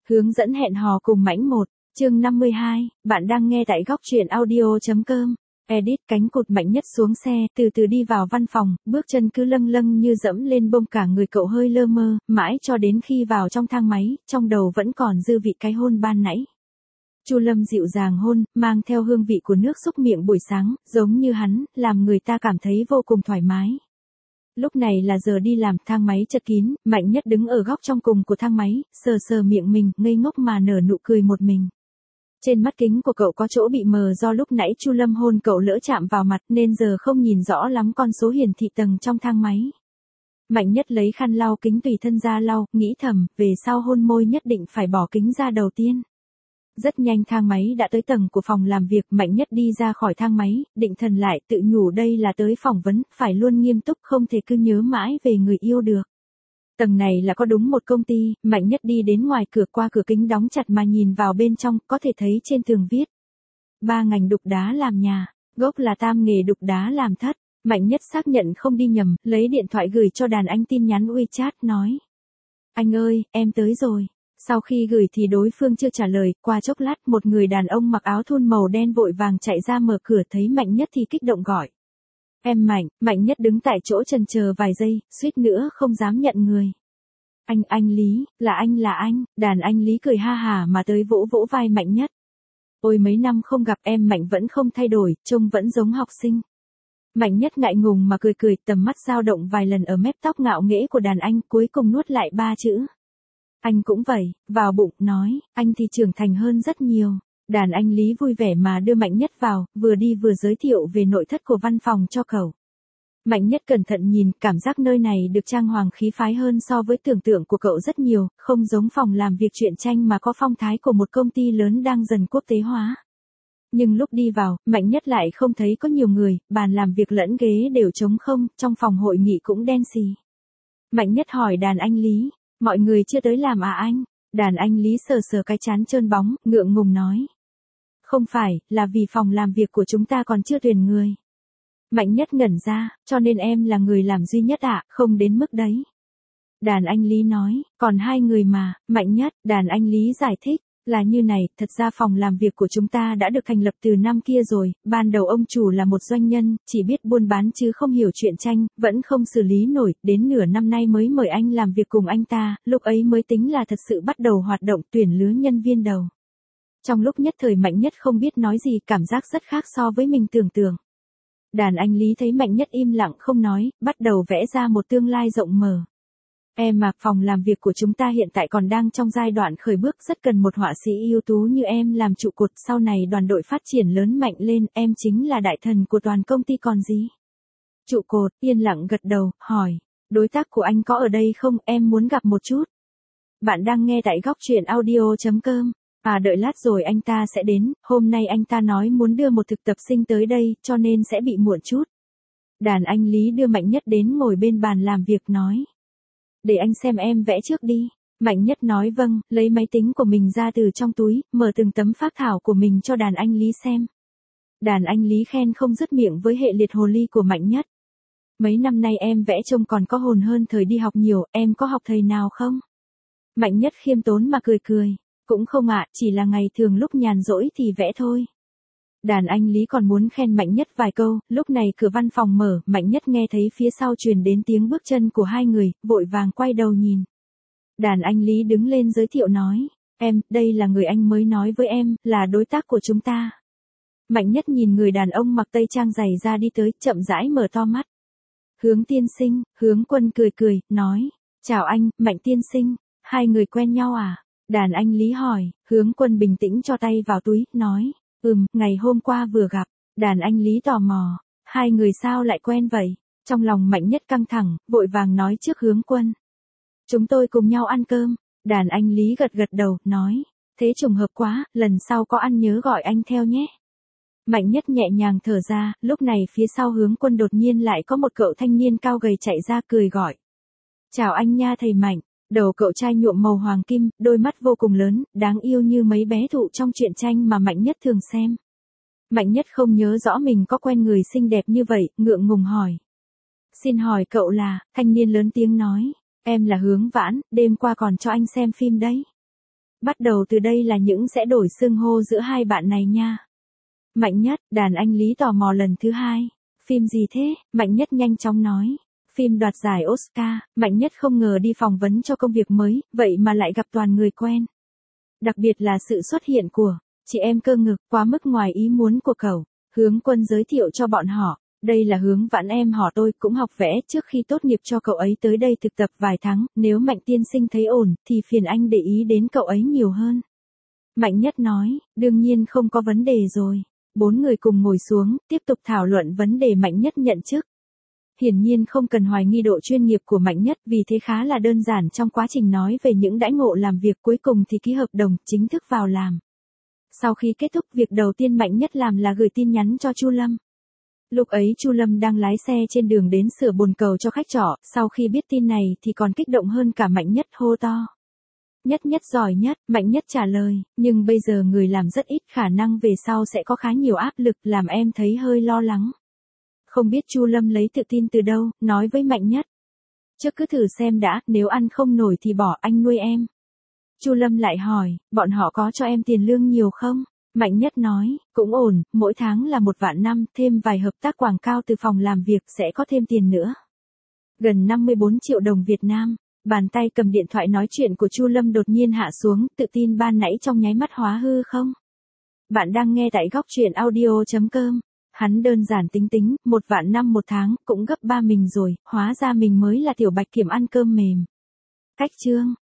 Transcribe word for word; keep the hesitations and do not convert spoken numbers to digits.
Hướng dẫn hẹn hò cùng Mãnh một, chương năm mươi hai, bạn đang nghe tại góc truyện audio.com. Edit. Cánh cụt Mạnh Nhất xuống xe, từ từ đi vào văn phòng, bước chân cứ lâng lâng như dẫm lên bông, cả người cậu hơi lơ mơ, mãi cho đến khi vào trong thang máy, trong đầu vẫn còn dư vị cái hôn ban nãy. Chu Lâm dịu dàng hôn, mang theo hương vị của nước xúc miệng buổi sáng, giống như hắn, làm người ta cảm thấy vô cùng thoải mái. Lúc này là giờ đi làm, thang máy chật kín, Mạnh Nhất đứng ở góc trong cùng của thang máy, sờ sờ miệng mình, ngây ngốc mà nở nụ cười một mình. Trên mắt kính của cậu có chỗ bị mờ do lúc nãy Chu Lâm hôn cậu lỡ chạm vào mặt nên giờ không nhìn rõ lắm con số hiển thị tầng trong thang máy. Mạnh Nhất lấy khăn lau kính tùy thân ra lau, nghĩ thầm, về sau hôn môi nhất định phải bỏ kính ra đầu tiên. Rất nhanh thang máy đã tới tầng của phòng làm việc, Mạnh Nhất đi ra khỏi thang máy, định thần lại, tự nhủ đây là tới phỏng vấn, phải luôn nghiêm túc, không thể cứ nhớ mãi về người yêu được. Tầng này là có đúng một công ty, Mạnh Nhất đi đến ngoài cửa, qua cửa kính đóng chặt mà nhìn vào bên trong, có thể thấy trên tường viết. Ba ngành đục đá làm nhà, gốc là tam nghề đục đá làm thất. Mạnh Nhất xác nhận không đi nhầm, lấy điện thoại gửi cho đàn anh tin nhắn WeChat nói. Anh ơi, em tới rồi. Sau khi gửi thì đối phương chưa trả lời, qua chốc lát một người đàn ông mặc áo thun màu đen vội vàng chạy ra mở cửa, thấy Mạnh Nhất thì kích động gọi. Em Mạnh. Mạnh Nhất đứng tại chỗ chần chờ vài giây, suýt nữa không dám nhận người. Anh, anh Lý, là anh là anh, đàn anh Lý cười ha hả mà tới vỗ vỗ vai Mạnh Nhất. Ôi mấy năm không gặp em Mạnh vẫn không thay đổi, trông vẫn giống học sinh. Mạnh Nhất ngại ngùng mà cười cười, tầm mắt dao động vài lần ở mép tóc ngạo nghễ của đàn anh, cuối cùng nuốt lại ba chữ. Anh cũng vậy, vào bụng, nói, anh thì trưởng thành hơn rất nhiều. Đàn anh Lý vui vẻ mà đưa Mạnh Nhất vào, vừa đi vừa giới thiệu về nội thất của văn phòng cho cậu. Mạnh Nhất cẩn thận nhìn, cảm giác nơi này được trang hoàng khí phái hơn so với tưởng tượng của cậu rất nhiều, không giống phòng làm việc truyện tranh mà có phong thái của một công ty lớn đang dần quốc tế hóa. Nhưng lúc đi vào, Mạnh Nhất lại không thấy có nhiều người, bàn làm việc lẫn ghế đều trống không, trong phòng hội nghị cũng đen xì. Mạnh Nhất hỏi đàn anh Lý. Mọi người chưa tới làm à anh? Đàn anh Lý sờ sờ cái trán trơn bóng, ngượng ngùng nói. Không phải, là vì phòng làm việc của chúng ta còn chưa tuyển người. Mạnh Nhất ngẩn ra, cho nên em là người làm duy nhất ạ, à, không đến mức đấy. Đàn anh Lý nói, còn hai người mà. Mạnh Nhất. Đàn anh Lý giải thích, là như này, thật ra phòng làm việc của chúng ta đã được thành lập từ năm kia rồi, ban đầu ông chủ là một doanh nhân, chỉ biết buôn bán chứ không hiểu truyện tranh, vẫn không xử lý nổi, đến nửa năm nay mới mời anh làm việc cùng anh ta, lúc ấy mới tính là thật sự bắt đầu hoạt động tuyển lứa nhân viên đầu. Trong lúc nhất thời Mạnh Nhất không biết nói gì, cảm giác rất khác so với mình tưởng tượng. Đàn anh Lý thấy Mạnh Nhất im lặng không nói, bắt đầu vẽ ra một tương lai rộng mở. Em mà, phòng làm việc của chúng ta hiện tại còn đang trong giai đoạn khởi bước, rất cần một họa sĩ ưu tú như em làm trụ cột, sau này đoàn đội phát triển lớn mạnh lên, em chính là đại thần của toàn công ty còn gì. Trụ cột, yên lặng gật đầu, hỏi, đối tác của anh có ở đây không, em muốn gặp một chút. Bạn đang nghe tại góc truyện audio.com. À đợi lát rồi anh ta sẽ đến, hôm nay anh ta nói muốn đưa một thực tập sinh tới đây, cho nên sẽ bị muộn chút. Đàn anh Lý đưa Mạnh Nhất đến ngồi bên bàn làm việc nói. Để anh xem em vẽ trước đi. Mạnh Nhất nói vâng, lấy máy tính của mình ra từ trong túi, mở từng tấm phác thảo của mình cho đàn anh Lý xem. Đàn anh Lý khen không dứt miệng với hệ liệt hồ ly của Mạnh Nhất. Mấy năm nay em vẽ trông còn có hồn hơn thời đi học nhiều, em có học thầy nào không? Mạnh Nhất khiêm tốn mà cười cười. Cũng không ạ, chỉ là ngày thường lúc nhàn rỗi thì vẽ thôi. Đàn anh Lý còn muốn khen Mạnh Nhất vài câu, lúc này cửa văn phòng mở, Mạnh Nhất nghe thấy phía sau truyền đến tiếng bước chân của hai người, vội vàng quay đầu nhìn. Đàn anh Lý đứng lên giới thiệu nói, em, đây là người anh mới nói với em, là đối tác của chúng ta. Mạnh Nhất nhìn người đàn ông mặc tây trang dày ra đi tới, chậm rãi mở to mắt. Hướng tiên sinh. Hướng Quân cười cười, nói, chào anh, Mạnh tiên sinh, hai người quen nhau à? Đàn anh Lý hỏi, Hướng Quân bình tĩnh cho tay vào túi, nói, ừm, ngày hôm qua vừa gặp. Đàn anh Lý tò mò, hai người sao lại quen vậy? Trong lòng Mạnh Nhất căng thẳng, vội vàng nói trước Hướng Quân. Chúng tôi cùng nhau ăn cơm. Đàn anh Lý gật gật đầu, nói, thế trùng hợp quá, lần sau có ăn nhớ gọi anh theo nhé. Mạnh Nhất nhẹ nhàng thở ra, lúc này phía sau Hướng Quân đột nhiên lại có một cậu thanh niên cao gầy chạy ra cười gọi. Chào anh nha thầy Mạnh. Đầu cậu trai nhuộm màu hoàng kim, đôi mắt vô cùng lớn, đáng yêu như mấy bé thụ trong truyện tranh mà Mạnh Nhất thường xem. Mạnh Nhất không nhớ rõ mình có quen người xinh đẹp như vậy, ngượng ngùng hỏi. Xin hỏi cậu là, thanh niên lớn tiếng nói, em là Hướng Vãn, đêm qua còn cho anh xem phim đấy. Bắt đầu từ đây là những sẽ đổi xưng hô giữa hai bạn này nha. Mạnh Nhất, đàn anh Lý tò mò lần thứ hai. Phim gì thế? Mạnh Nhất nhanh chóng nói. Phim đoạt giải Oscar. Mạnh Nhất không ngờ đi phỏng vấn cho công việc mới, vậy mà lại gặp toàn người quen. Đặc biệt là sự xuất hiện của chị em cơ ngực quá mức ngoài ý muốn của cậu. Hướng Quân giới thiệu cho bọn họ. Đây là Hướng Vãn, em họ tôi cũng học vẽ trước khi tốt nghiệp cho cậu ấy tới đây thực tập vài tháng, nếu Mạnh tiên sinh thấy ổn thì phiền anh để ý đến cậu ấy nhiều hơn. Mạnh Nhất nói, đương nhiên không có vấn đề rồi. Bốn người cùng ngồi xuống, tiếp tục thảo luận vấn đề Mạnh Nhất nhận chức. Hiển nhiên không cần hoài nghi độ chuyên nghiệp của Mạnh Nhất, vì thế khá là đơn giản trong quá trình nói về những đãi ngộ làm việc, cuối cùng thì ký hợp đồng, chính thức vào làm. Sau khi kết thúc, việc đầu tiên Mạnh Nhất làm là gửi tin nhắn cho Chu Lâm. Lúc ấy Chu Lâm đang lái xe trên đường đến sửa bồn cầu cho khách trọ, sau khi biết tin này thì còn kích động hơn cả Mạnh Nhất, hô to. Nhất Nhất giỏi nhất, Mạnh Nhất trả lời, nhưng bây giờ người làm rất ít, khả năng về sau sẽ có khá nhiều áp lực, làm em thấy hơi lo lắng. Không biết Chu Lâm lấy tự tin từ đâu, nói với Mạnh Nhất. Trước cứ thử xem đã, nếu ăn không nổi thì bỏ, anh nuôi em. Chu Lâm lại hỏi, bọn họ có cho em tiền lương nhiều không? Mạnh Nhất nói, cũng ổn, mỗi tháng là một vạn năm, thêm vài hợp tác quảng cáo từ phòng làm việc sẽ có thêm tiền nữa. Gần năm mươi bốn triệu đồng Việt Nam. Bàn tay cầm điện thoại nói chuyện của Chu Lâm đột nhiên hạ xuống, tự tin ban nãy trong nháy mắt hóa hư không? Bạn đang nghe tại góc truyện audio chấm com. Hắn đơn giản tính tính, một vạn năm một tháng, cũng gấp ba mình rồi, hóa ra mình mới là tiểu bạch kiểm ăn cơm mềm. Cách chương.